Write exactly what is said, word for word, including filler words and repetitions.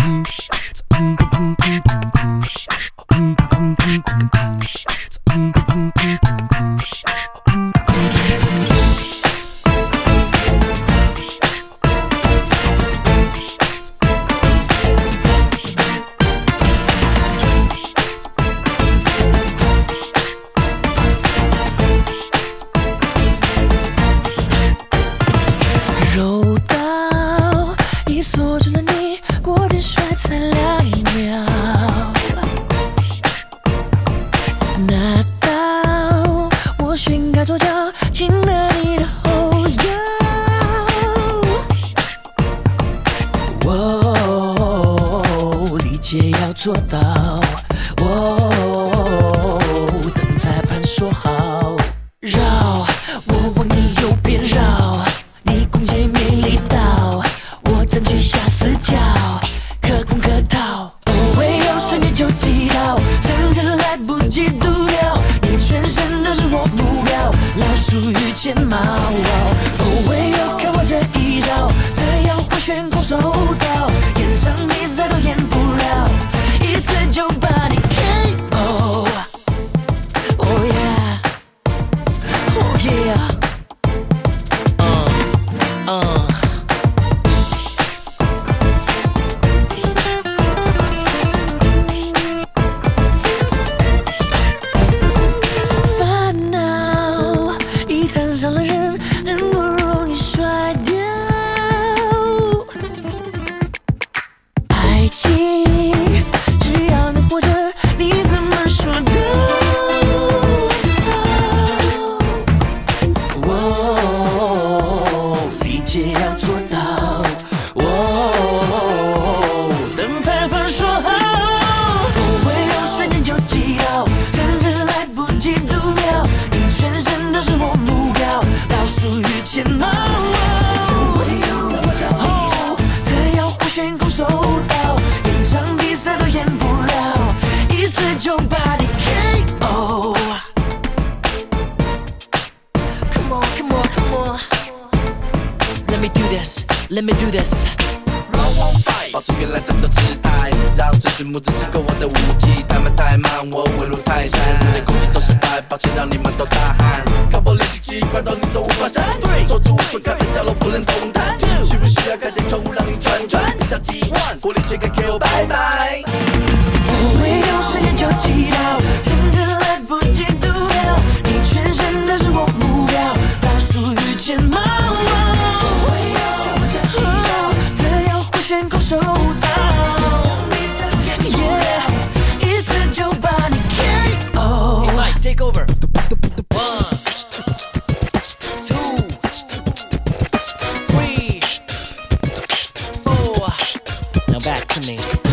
柔道已锁住了你，过肩摔才两秒。拿刀，我旋开左脚，擒了你的后腰。哦，理解要做到。哦，等裁判说好，绕，我往你右边绕。你攻击没力道，我占据下死角，可攻可逃。哦喂哦，瞬间就击倒，甚至来不及读秒，你全身都是我目标，老鼠与剑矛。哦喂哦，看我这一招，这样回旋空手道，演场比赛都演不了，一次就把你 K O。Oh yeah, oh yeah。Uh. 烦恼一缠上了人，人不容易甩掉。爱情只要能活着，你怎么说都好。哦，理解要做到。哦，等裁判说好。哦喂哦，瞬间就击倒，甚至来不及读秒，你全身都是我目标，老鼠与剑矛。哦喂哦，这要回旋空手道，演场比赛都演不了，一次就把你 K O。Come on, come on, come on. Let me do this, let me do this. Round one fight， 保持原来战斗姿态，让这群母子吃够我的武器。他们太慢，我稳如泰山，连攻击都失败，抱歉让你们都大汗。靠破练习机，快到你都无法闪。手指无存，卡在角落不能动弹。需不需要开点窗户让你转转？一下几万，火力全开 K O 拜拜。 我会用瞬间就击倒，甚至来不及读秒，你全身都是我目标，老鼠与剑矛。这要回旋空手道，一次就把你 K O。 Take over. One, two, three, four. Now back to me.